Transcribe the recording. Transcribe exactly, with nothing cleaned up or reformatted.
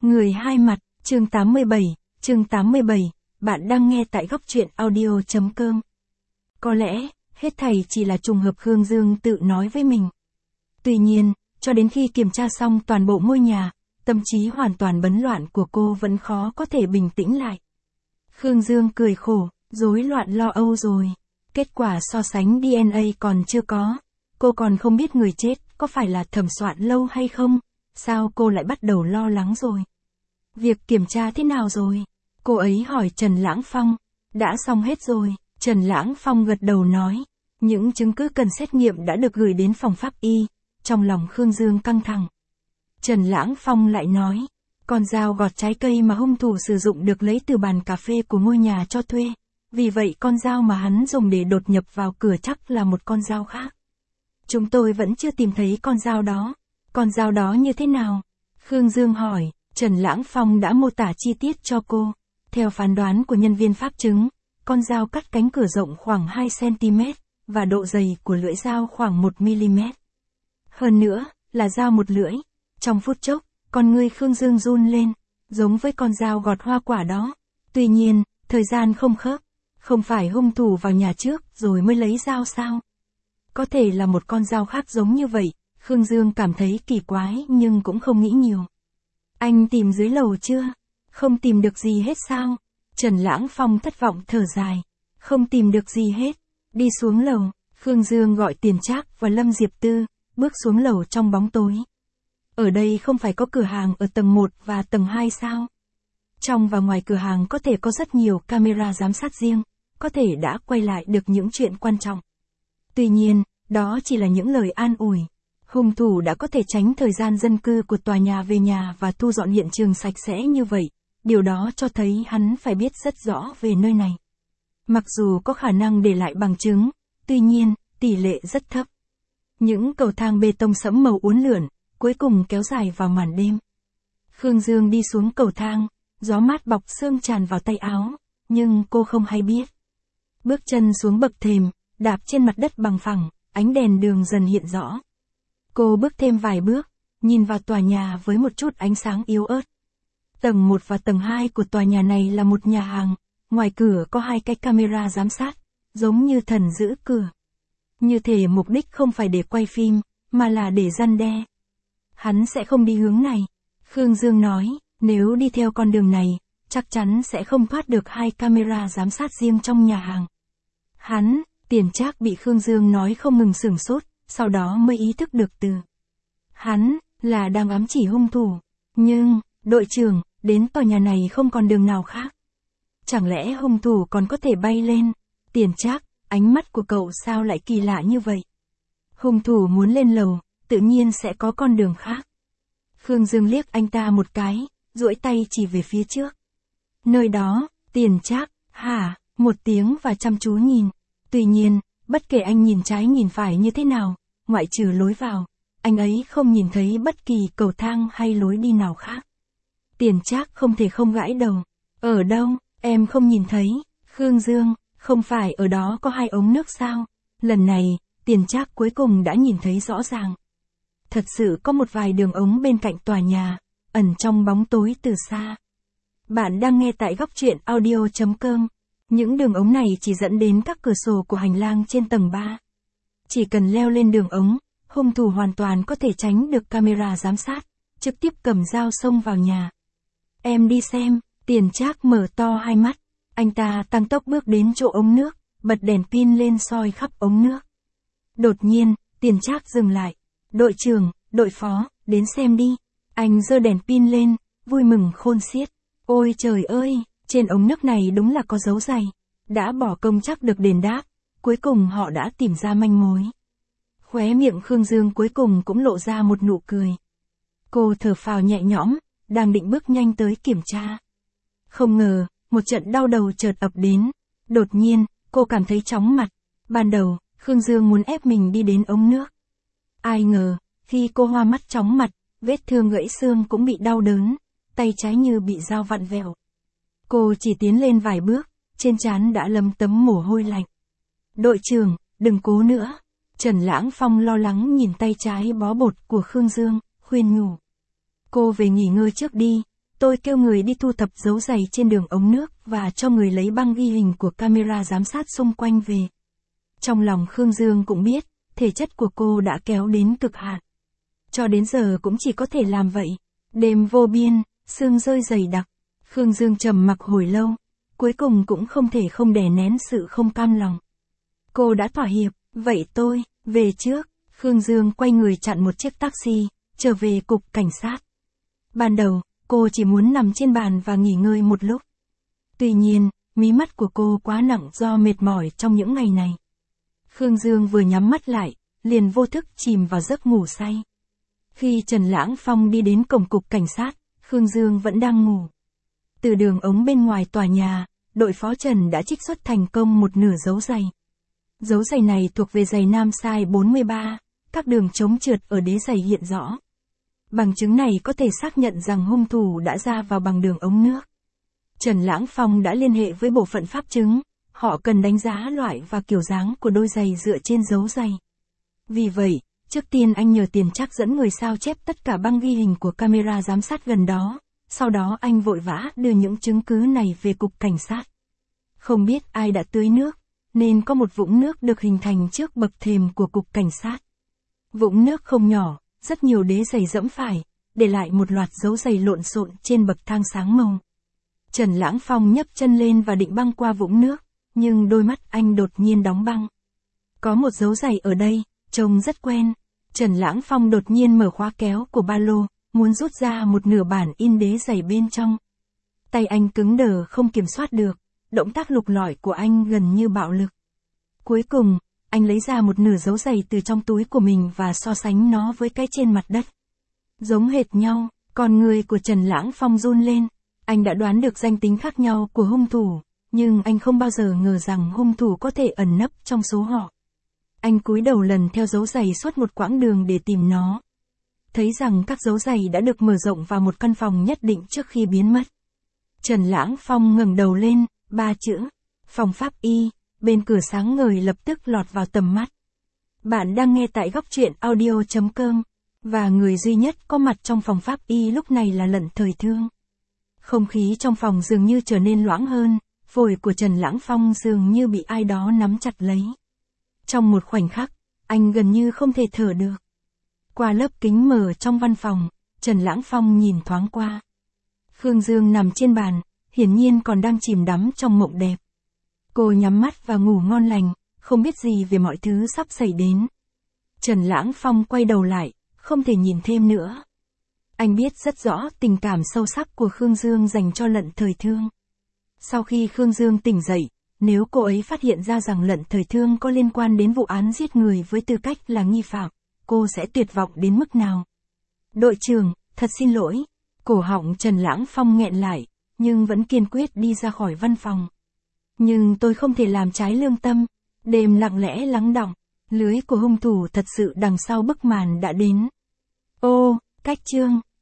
Người hai mặt, chương tám mươi bảy, chương tám mươi bảy, bạn đang nghe tại góc truyện audio chấm com. Có lẽ, hết thảy chỉ là trùng hợp Khương Dương tự nói với mình. Tuy nhiên, cho đến khi kiểm tra xong toàn bộ ngôi nhà, tâm trí hoàn toàn bấn loạn của cô vẫn khó có thể bình tĩnh lại. Khương Dương cười khổ, rối loạn lo âu rồi. Kết quả so sánh đê en a còn chưa có. Cô còn không biết người chết có phải là Thẩm Soạn Lâu hay không. Sao cô lại bắt đầu lo lắng rồi? Việc kiểm tra thế nào rồi? Cô ấy hỏi Trần Lãng Phong. Đã xong hết rồi, Trần Lãng Phong gật đầu nói. Những chứng cứ cần xét nghiệm đã được gửi đến phòng pháp y. Trong lòng Khương Dương căng thẳng. Trần Lãng Phong lại nói. Con dao gọt trái cây mà hung thủ sử dụng được lấy từ bàn cà phê của ngôi nhà cho thuê. Vì vậy con dao mà hắn dùng để đột nhập vào cửa chắc là một con dao khác. Chúng tôi vẫn chưa tìm thấy con dao đó. Con dao đó như thế nào? Khương Dương hỏi. Trần Lãng Phong đã mô tả chi tiết cho cô. Theo phán đoán của nhân viên pháp chứng, con dao cắt cánh cửa rộng khoảng hai xăng-ti-mét, và độ dày của lưỡi dao khoảng một mi-li-mét. Hơn nữa, là dao một lưỡi. Trong phút chốc, con ngươi Khương Dương run lên, giống với con dao gọt hoa quả đó. Tuy nhiên, thời gian không khớp. Không phải hung thủ vào nhà trước rồi mới lấy dao sao? Có thể là một con dao khác giống như vậy. Khương Dương cảm thấy kỳ quái nhưng cũng không nghĩ nhiều. Anh tìm dưới lầu chưa? Không tìm được gì hết sao? Trần Lãng Phong thất vọng thở dài. Không tìm được gì hết. Đi xuống lầu, Khương Dương gọi Tiền Trác và Lâm Diệp Tư, bước xuống lầu trong bóng tối. Ở đây không phải có cửa hàng ở tầng một và tầng hai sao? Trong và ngoài cửa hàng có thể có rất nhiều camera giám sát riêng, có thể đã quay lại được những chuyện quan trọng. Tuy nhiên, đó chỉ là những lời an ủi. Hung thủ đã có thể tránh thời gian dân cư của tòa nhà về nhà và thu dọn hiện trường sạch sẽ như vậy. Điều đó cho thấy hắn phải biết rất rõ về nơi này. Mặc dù có khả năng để lại bằng chứng, tuy nhiên, tỷ lệ rất thấp. Những cầu thang bê tông sẫm màu uốn lượn, cuối cùng kéo dài vào màn đêm. Khương Dương đi xuống cầu thang, gió mát bọc xương tràn vào tay áo, nhưng cô không hay biết. Bước chân xuống bậc thềm, đạp trên mặt đất bằng phẳng, ánh đèn đường dần hiện rõ. Cô bước thêm vài bước, nhìn vào tòa nhà với một chút ánh sáng yếu ớt. Tầng một và tầng hai của tòa nhà này là một nhà hàng, ngoài cửa có hai cái camera giám sát, giống như thần giữ cửa. Như thể mục đích không phải để quay phim, mà là để răn đe. Hắn sẽ không đi hướng này. Khương Dương nói, nếu đi theo con đường này, chắc chắn sẽ không thoát được hai camera giám sát riêng trong nhà hàng. Hắn, Tiền Trác bị Khương Dương nói không ngừng sửng sốt, sau đó mới ý thức được từ. Hắn, là đang ám chỉ hung thủ. Nhưng, đội trưởng, đến tòa nhà này không còn đường nào khác. Chẳng lẽ hung thủ còn có thể bay lên? Tiền Trác, ánh mắt của cậu sao lại kỳ lạ như vậy? Hung thủ muốn lên lầu, tự nhiên sẽ có con đường khác. Khương Dương liếc anh ta một cái, duỗi tay chỉ về phía trước. Nơi đó, Tiền Trác, hả, một tiếng và chăm chú nhìn. Tuy nhiên, bất kể anh nhìn trái nhìn phải như thế nào, ngoại trừ lối vào, anh ấy không nhìn thấy bất kỳ cầu thang hay lối đi nào khác. Tiền Trác không thể không gãi đầu. Ở đâu, em không nhìn thấy. Khương Dương, không phải ở đó có hai ống nước sao? Lần này, Tiền Trác cuối cùng đã nhìn thấy rõ ràng. Thật sự có một vài đường ống bên cạnh tòa nhà, ẩn trong bóng tối từ xa. Bạn đang nghe tại góc truyện audio chấm com. Những đường ống này chỉ dẫn đến các cửa sổ của hành lang trên tầng ba. Chỉ cần leo lên đường ống, hung thủ hoàn toàn có thể tránh được camera giám sát, trực tiếp cầm dao xông vào nhà. Em đi xem. Tiền Trác mở to hai mắt. Anh ta tăng tốc bước đến chỗ ống nước, bật đèn pin lên soi khắp ống nước. Đột nhiên, Tiền Trác dừng lại. Đội trưởng, đội phó, đến xem đi. Anh giơ đèn pin lên, vui mừng khôn xiết. Ôi trời ơi, trên ống nước này đúng là có dấu giày. Đã bỏ công chắc được đền đáp, cuối cùng họ đã tìm ra manh mối. Khóe miệng Khương Dương cuối cùng cũng lộ ra một nụ cười. Cô thở phào nhẹ nhõm, đang định bước nhanh tới kiểm tra. Không ngờ, một trận đau đầu chợt ập đến. Đột nhiên, cô cảm thấy chóng mặt. Ban đầu, Khương Dương muốn ép mình đi đến ống nước. Ai ngờ, khi cô hoa mắt chóng mặt, vết thương gãy xương cũng bị đau đớn, tay trái như bị dao vặn vẹo. Cô chỉ tiến lên vài bước, trên trán đã lấm tấm mồ hôi lạnh. Đội trưởng, đừng cố nữa. Trần Lãng Phong lo lắng nhìn tay trái bó bột của Khương Dương, khuyên nhủ. Cô về nghỉ ngơi trước đi, tôi kêu người đi thu thập dấu giày trên đường ống nước và cho người lấy băng ghi hình của camera giám sát xung quanh về. Trong lòng Khương Dương cũng biết, thể chất của cô đã kéo đến cực hạn. Cho đến giờ cũng chỉ có thể làm vậy. Đêm vô biên, sương rơi dày đặc. Khương Dương trầm mặc hồi lâu, cuối cùng cũng không thể không đè nén sự không cam lòng. Cô đã thỏa hiệp, vậy tôi, về trước. Khương Dương quay người chặn một chiếc taxi, trở về cục cảnh sát. Ban đầu, cô chỉ muốn nằm trên bàn và nghỉ ngơi một lúc. Tuy nhiên, mí mắt của cô quá nặng do mệt mỏi trong những ngày này. Khương Dương vừa nhắm mắt lại, liền vô thức chìm vào giấc ngủ say. Khi Trần Lãng Phong đi đến cổng cục cảnh sát, Khương Dương vẫn đang ngủ. Từ đường ống bên ngoài tòa nhà, đội phó Trần đã trích xuất thành công một nửa dấu giày. Dấu giày này thuộc về giày nam size bốn mươi ba, các đường chống trượt ở đế giày hiện rõ. Bằng chứng này có thể xác nhận rằng hung thủ đã ra vào bằng đường ống nước. Trần Lãng Phong đã liên hệ với bộ phận pháp chứng, họ cần đánh giá loại và kiểu dáng của đôi giày dựa trên dấu giày. Vì vậy, trước tiên anh nhờ Tiền Trác dẫn người sao chép tất cả băng ghi hình của camera giám sát gần đó, sau đó anh vội vã đưa những chứng cứ này về cục cảnh sát. Không biết ai đã tưới nước, nên có một vũng nước được hình thành trước bậc thềm của cục cảnh sát. Vũng nước không nhỏ, rất nhiều đế giày dẫm phải, để lại một loạt dấu giày lộn xộn trên bậc thang sáng màu. Trần Lãng Phong nhấc chân lên và định băng qua vũng nước, nhưng đôi mắt anh đột nhiên đóng băng. Có một dấu giày ở đây, trông rất quen. Trần Lãng Phong đột nhiên mở khóa kéo của ba lô, muốn rút ra một nửa bản in đế giày bên trong. Tay anh cứng đờ không kiểm soát được, động tác lục lọi của anh gần như bạo lực. Cuối cùng, anh lấy ra một nửa dấu giày từ trong túi của mình và so sánh nó với cái trên mặt đất. Giống hệt nhau, con người của Trần Lãng Phong run lên, anh đã đoán được danh tính khác nhau của hung thủ, nhưng anh không bao giờ ngờ rằng hung thủ có thể ẩn nấp trong số họ. Anh cúi đầu lần theo dấu giày suốt một quãng đường để tìm nó. Thấy rằng các dấu giày đã được mở rộng vào một căn phòng nhất định trước khi biến mất. Trần Lãng Phong ngẩng đầu lên, ba chữ, phòng pháp y, bên cửa sáng ngời lập tức lọt vào tầm mắt. Bạn đang nghe tại góc truyện audio chấm com, và người duy nhất có mặt trong phòng pháp y lúc này là Lận Thời Thương. Không khí trong phòng dường như trở nên loãng hơn, phổi của Trần Lãng Phong dường như bị ai đó nắm chặt lấy. Trong một khoảnh khắc, anh gần như không thể thở được. Qua lớp kính mờ trong văn phòng, Trần Lãng Phong nhìn thoáng qua. Khương Dương nằm trên bàn, hiển nhiên còn đang chìm đắm trong mộng đẹp. Cô nhắm mắt và ngủ ngon lành, không biết gì về mọi thứ sắp xảy đến. Trần Lãng Phong quay đầu lại, không thể nhìn thêm nữa. Anh biết rất rõ tình cảm sâu sắc của Khương Dương dành cho Lận Thời Thương. Sau khi Khương Dương tỉnh dậy, nếu cô ấy phát hiện ra rằng Lận Thời Thương có liên quan đến vụ án giết người với tư cách là nghi phạm, cô sẽ tuyệt vọng đến mức nào? Đội trưởng, thật xin lỗi. Cổ họng Trần Lãng Phong nghẹn lại, nhưng vẫn kiên quyết đi ra khỏi văn phòng. Nhưng tôi không thể làm trái lương tâm. Đêm lặng lẽ lắng đọng, lưới của hung thủ thật sự đằng sau bức màn đã đến. Ô, cách chương.